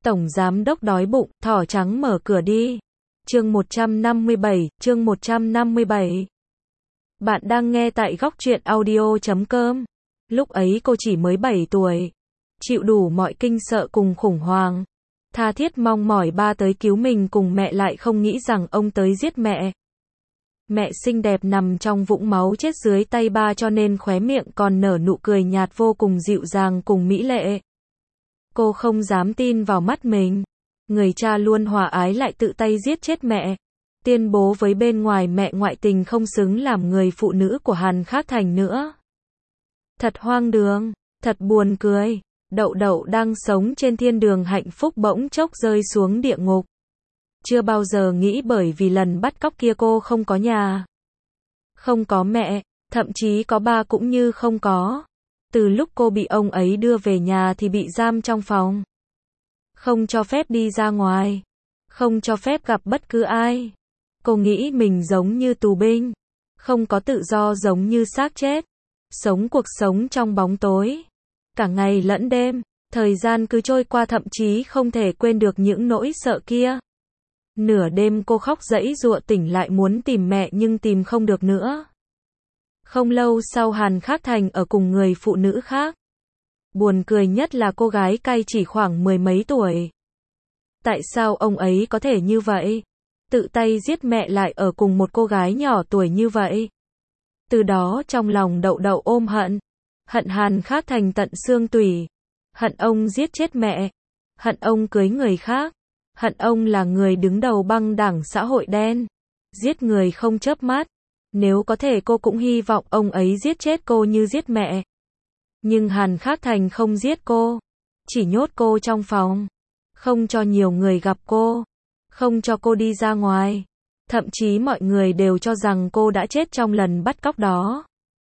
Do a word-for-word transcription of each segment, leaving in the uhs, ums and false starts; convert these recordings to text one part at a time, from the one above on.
Tổng giám đốc đói bụng, thỏ trắng mở cửa đi. Chương một trăm năm mươi bảy, chương một trăm năm mươi bảy. Bạn đang nghe tại góc truyện audio chấm com. Lúc ấy cô chỉ mới bảy tuổi, chịu đủ mọi kinh sợ cùng khủng hoảng, tha thiết mong mỏi ba tới cứu mình cùng mẹ, lại không nghĩ rằng ông tới giết mẹ. Mẹ xinh đẹp nằm trong vũng máu chết dưới tay ba, cho nên khóe miệng còn nở nụ cười nhạt vô cùng dịu dàng cùng mỹ lệ. Cô không dám tin vào mắt mình. Người cha luôn hòa ái lại tự tay giết chết mẹ, tuyên bố với bên ngoài mẹ ngoại tình không xứng làm người phụ nữ của Hàn Khắc Thành nữa. Thật hoang đường, thật buồn cười. Đậu Đậu đang sống trên thiên đường hạnh phúc bỗng chốc rơi xuống địa ngục. Chưa bao giờ nghĩ bởi vì lần bắt cóc kia cô không có nhà, không có mẹ, thậm chí có ba cũng như không có. Từ lúc cô bị ông ấy đưa về nhà thì bị giam trong phòng, không cho phép đi ra ngoài, không cho phép gặp bất cứ ai. Cô nghĩ mình giống như tù binh, không có tự do, giống như xác chết, sống cuộc sống trong bóng tối, cả ngày lẫn đêm. Thời gian cứ trôi qua, thậm chí không thể quên được những nỗi sợ kia. Nửa đêm cô khóc giãy giụa, tỉnh lại muốn tìm mẹ nhưng tìm không được nữa. Không lâu sau, Hàn Khắc Thành ở cùng người phụ nữ khác. Buồn cười nhất là cô gái cai chỉ khoảng mười mấy tuổi. Tại sao ông ấy có thể như vậy? Tự tay giết mẹ lại ở cùng một cô gái nhỏ tuổi như vậy. Từ đó trong lòng Đậu Đậu ôm hận. Hận Hàn Khắc Thành tận xương tủy. Hận ông giết chết mẹ. Hận ông cưới người khác. Hận ông là người đứng đầu băng đảng xã hội đen, giết người không chớp mắt. Nếu có thể cô cũng hy vọng ông ấy giết chết cô như giết mẹ. Nhưng Hàn Khắc Thành không giết cô, chỉ nhốt cô trong phòng, không cho nhiều người gặp cô, không cho cô đi ra ngoài. Thậm chí mọi người đều cho rằng cô đã chết trong lần bắt cóc đó.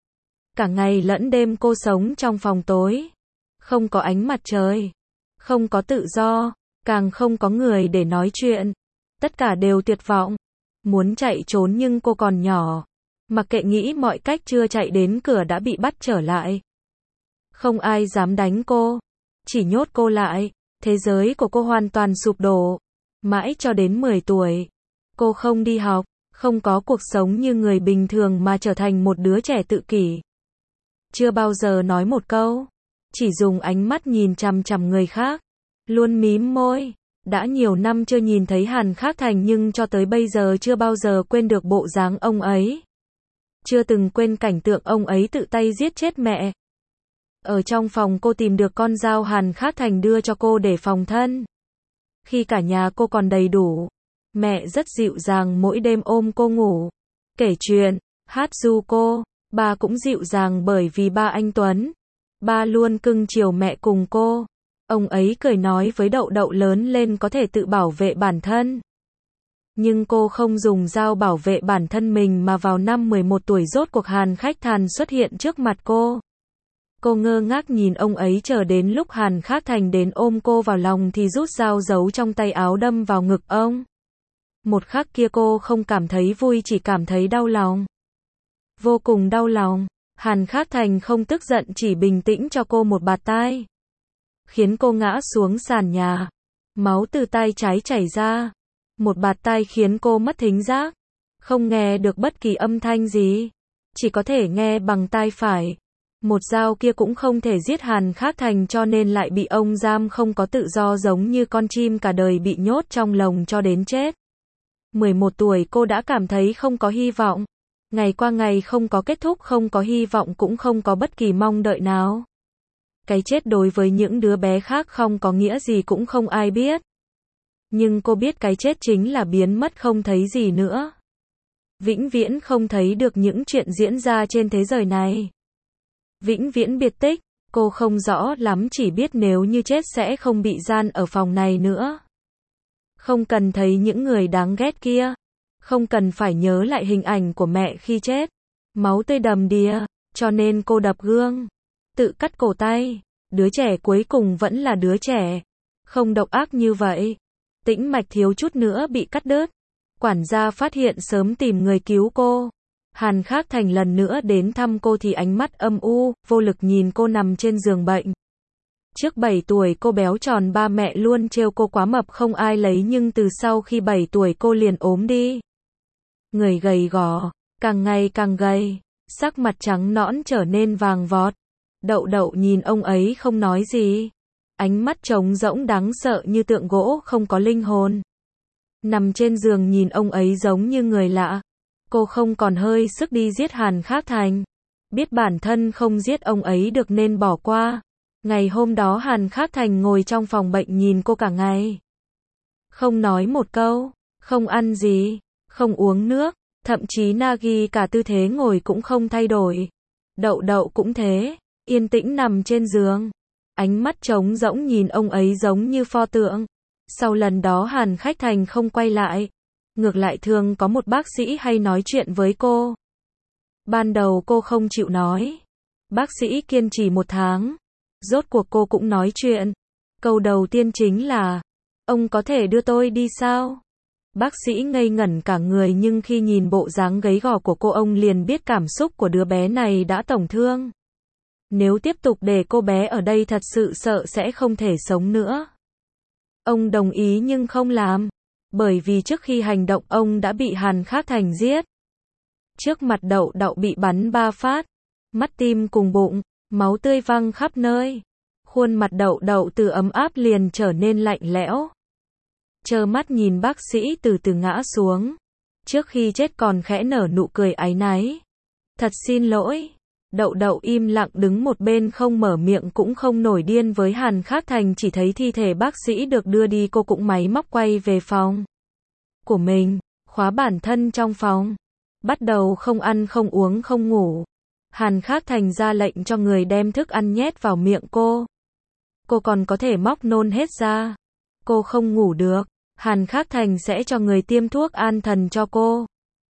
Cả ngày lẫn đêm cô sống trong phòng tối, không có ánh mặt trời, không có tự do, càng không có người để nói chuyện. Tất cả đều tuyệt vọng, muốn chạy trốn nhưng cô còn nhỏ, mặc kệ nghĩ mọi cách, chưa chạy đến cửa đã bị bắt trở lại. Không ai dám đánh cô, chỉ nhốt cô lại. Thế giới của cô hoàn toàn sụp đổ. Mãi cho đến mười tuổi, cô không đi học, không có cuộc sống như người bình thường mà trở thành một đứa trẻ tự kỷ. Chưa bao giờ nói một câu, chỉ dùng ánh mắt nhìn chằm chằm người khác, luôn mím môi. Đã nhiều năm chưa nhìn thấy Hàn Khắc Thành nhưng cho tới bây giờ chưa bao giờ quên được bộ dáng ông ấy. Chưa từng quên cảnh tượng ông ấy tự tay giết chết mẹ. Ở trong phòng cô tìm được con dao Hàn Khắc Thành đưa cho cô để phòng thân. Khi cả nhà cô còn đầy đủ, mẹ rất dịu dàng mỗi đêm ôm cô ngủ, kể chuyện, hát ru cô. Ba cũng dịu dàng bởi vì ba anh Tuấn. Ba luôn cưng chiều mẹ cùng cô. Ông ấy cười nói với Đậu Đậu lớn lên có thể tự bảo vệ bản thân. Nhưng cô không dùng dao bảo vệ bản thân mình mà vào năm mười một tuổi rốt cuộc Hàn Khắc Thành xuất hiện trước mặt cô. Cô ngơ ngác nhìn ông ấy, chờ đến lúc Hàn Khắc Thành đến ôm cô vào lòng thì rút dao giấu trong tay áo đâm vào ngực ông. Một khắc kia cô không cảm thấy vui, chỉ cảm thấy đau lòng. Vô cùng đau lòng. Hàn Khắc Thành không tức giận, chỉ bình tĩnh cho cô một bạt tai, khiến cô ngã xuống sàn nhà. Máu từ tai trái chảy ra. Một bạt tai khiến cô mất thính giác, không nghe được bất kỳ âm thanh gì, chỉ có thể nghe bằng tai phải. Một dao kia cũng không thể giết Hàn Khắc Thành, cho nên lại bị ông giam không có tự do, giống như con chim cả đời bị nhốt trong lồng cho đến chết. mười một tuổi cô đã cảm thấy không có hy vọng. Ngày qua ngày không có kết thúc, không có hy vọng, cũng không có bất kỳ mong đợi nào. Cái chết đối với những đứa bé khác không có nghĩa gì cũng không ai biết. Nhưng cô biết cái chết chính là biến mất, không thấy gì nữa. Vĩnh viễn không thấy được những chuyện diễn ra trên thế giới này. Vĩnh viễn biệt tích. Cô không rõ lắm, chỉ biết nếu như chết sẽ không bị gian ở phòng này nữa. Không cần thấy những người đáng ghét kia. Không cần phải nhớ lại hình ảnh của mẹ khi chết. Máu tươi đầm đìa. Cho nên cô đập gương, tự cắt cổ tay. Đứa trẻ cuối cùng vẫn là đứa trẻ, không độc ác như vậy. Tĩnh mạch thiếu chút nữa bị cắt đứt. Quản gia phát hiện sớm tìm người cứu cô. Hàn Khắc Thành lần nữa đến thăm cô thì ánh mắt âm u, vô lực nhìn cô nằm trên giường bệnh. Trước bảy tuổi cô béo tròn, ba mẹ luôn trêu cô quá mập không ai lấy, nhưng từ sau khi bảy tuổi cô liền ốm đi. Người gầy gò, càng ngày càng gầy, sắc mặt trắng nõn trở nên vàng vọt. Đậu Đậu nhìn ông ấy không nói gì. Ánh mắt trống rỗng đáng sợ như tượng gỗ không có linh hồn. Nằm trên giường nhìn ông ấy giống như người lạ. Cô không còn hơi sức đi giết Hàn Khắc Thành. Biết bản thân không giết ông ấy được nên bỏ qua. Ngày hôm đó Hàn Khắc Thành ngồi trong phòng bệnh nhìn cô cả ngày. Không nói một câu, không ăn gì, không uống nước, thậm chí Nagi cả tư thế ngồi cũng không thay đổi. Đậu Đậu cũng thế, yên tĩnh nằm trên giường. Ánh mắt trống rỗng nhìn ông ấy giống như pho tượng. Sau lần đó Hàn Khắc Thành không quay lại. Ngược lại thường có một bác sĩ hay nói chuyện với cô. Ban đầu cô không chịu nói. Bác sĩ kiên trì một tháng. Rốt cuộc cô cũng nói chuyện. Câu đầu tiên chính là, ông có thể đưa tôi đi sao? Bác sĩ ngây ngẩn cả người, nhưng khi nhìn bộ dáng gầy gò của cô, ông liền biết cảm xúc của đứa bé này đã tổn thương. Nếu tiếp tục để cô bé ở đây thật sự sợ sẽ không thể sống nữa. Ông đồng ý nhưng không làm. Bởi vì trước khi hành động ông đã bị Hàn Khắc Thành giết. Trước mặt Đậu Đậu bị bắn ba phát. Mắt, tim cùng bụng. Máu tươi văng khắp nơi. Khuôn mặt Đậu Đậu từ ấm áp liền trở nên lạnh lẽo. Trơ mắt nhìn bác sĩ từ từ ngã xuống. Trước khi chết còn khẽ nở nụ cười áy náy. Thật xin lỗi. Đậu Đậu im lặng đứng một bên không mở miệng cũng không nổi điên với Hàn Khắc Thành, chỉ thấy thi thể bác sĩ được đưa đi cô cũng máy móc quay về phòng của mình, khóa bản thân trong phòng. Bắt đầu không ăn không uống không ngủ. Hàn Khắc Thành ra lệnh cho người đem thức ăn nhét vào miệng cô. Cô còn có thể móc nôn hết ra. Cô không ngủ được. Hàn Khắc Thành sẽ cho người tiêm thuốc an thần cho cô.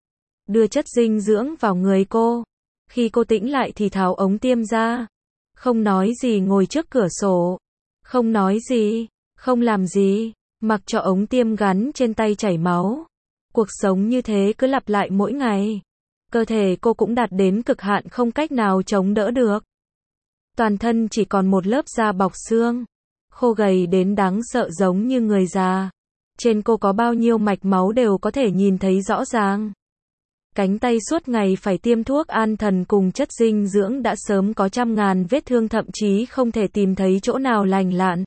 Đưa chất dinh dưỡng vào người cô. Khi cô tỉnh lại thì tháo ống tiêm ra. Không nói gì ngồi trước cửa sổ. Không nói gì. Không làm gì. Mặc cho ống tiêm gắn trên tay chảy máu. Cuộc sống như thế cứ lặp lại mỗi ngày. Cơ thể cô cũng đạt đến cực hạn không cách nào chống đỡ được. Toàn thân chỉ còn một lớp da bọc xương. Khô gầy đến đáng sợ giống như người già. Trên cô có bao nhiêu mạch máu đều có thể nhìn thấy rõ ràng. Cánh tay suốt ngày phải tiêm thuốc an thần cùng chất dinh dưỡng đã sớm có trăm ngàn vết thương, thậm chí không thể tìm thấy chỗ nào lành lặn.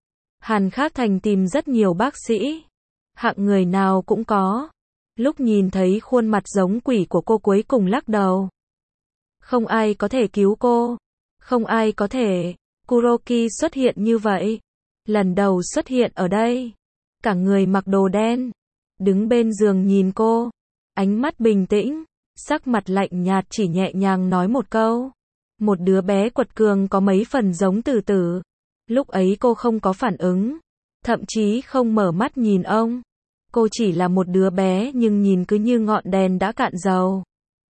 Hàn Khắc Thành tìm rất nhiều bác sĩ. Hạng người nào cũng có. Lúc nhìn thấy khuôn mặt giống quỷ của cô cuối cùng lắc đầu. Không ai có thể cứu cô. Không ai có thể. Kuroki xuất hiện như vậy. Lần đầu xuất hiện ở đây. Cả người mặc đồ đen. Đứng bên giường nhìn cô. Ánh mắt bình tĩnh. Sắc mặt lạnh nhạt, chỉ nhẹ nhàng nói một câu. Một đứa bé quật cường có mấy phần giống Tử Tử. Lúc ấy cô không có phản ứng. Thậm chí không mở mắt nhìn ông. Cô chỉ là một đứa bé nhưng nhìn cứ như ngọn đèn đã cạn dầu.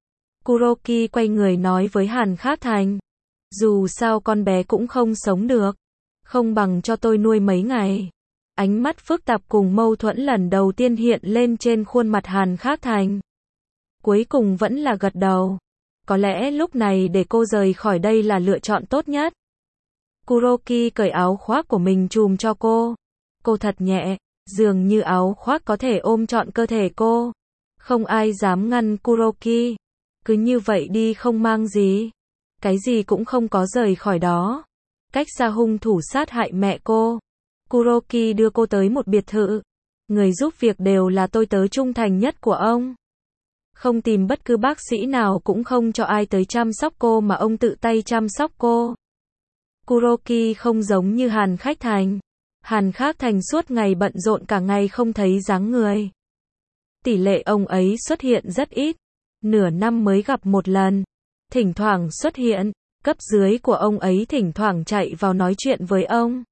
Kuroki quay người nói với Hàn Khắc Thành. Dù sao con bé cũng không sống được. Không bằng cho tôi nuôi mấy ngày. Ánh mắt phức tạp cùng mâu thuẫn lần đầu tiên hiện lên trên khuôn mặt Hàn Khắc Thành. Cuối cùng vẫn là gật đầu. Có lẽ lúc này để cô rời khỏi đây là lựa chọn tốt nhất. Kuroki cởi áo khoác của mình trùm cho cô. Cô thật nhẹ. Dường như áo khoác có thể ôm trọn cơ thể cô. Không ai dám ngăn Kuroki. Cứ như vậy đi không mang gì. Cái gì cũng không có rời khỏi đó. Cách xa hung thủ sát hại mẹ cô. Kuroki đưa cô tới một biệt thự. Người giúp việc đều là tôi tớ trung thành nhất của ông. Không tìm bất cứ bác sĩ nào, cũng không cho ai tới chăm sóc cô mà ông tự tay chăm sóc cô. Kuroki không giống như Hàn Khắc Thành. Hàn Khắc Thành suốt ngày bận rộn cả ngày không thấy dáng người. Tỷ lệ ông ấy xuất hiện rất ít. Nửa năm mới gặp một lần. Thỉnh thoảng xuất hiện. Cấp dưới của ông ấy thỉnh thoảng chạy vào nói chuyện với ông.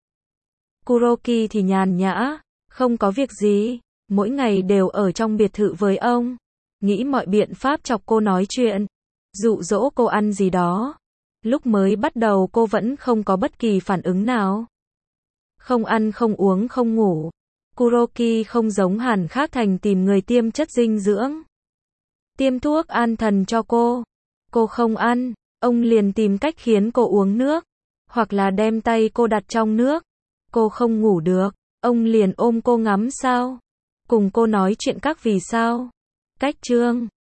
Kuroki thì nhàn nhã. Không có việc gì. Mỗi ngày đều ở trong biệt thự với ông. Nghĩ mọi biện pháp chọc cô nói chuyện. Dụ dỗ cô ăn gì đó. Lúc mới bắt đầu cô vẫn không có bất kỳ phản ứng nào. Không ăn không uống không ngủ. Kuroki không giống Hàn Khắc Thành tìm người tiêm chất dinh dưỡng. Tiêm thuốc an thần cho cô. Cô không ăn. Ông liền tìm cách khiến cô uống nước. hoặc là đem tay cô đặt trong nước. Cô không ngủ được, ông liền ôm cô ngắm sao, cùng cô nói chuyện các vì sao. Cách chương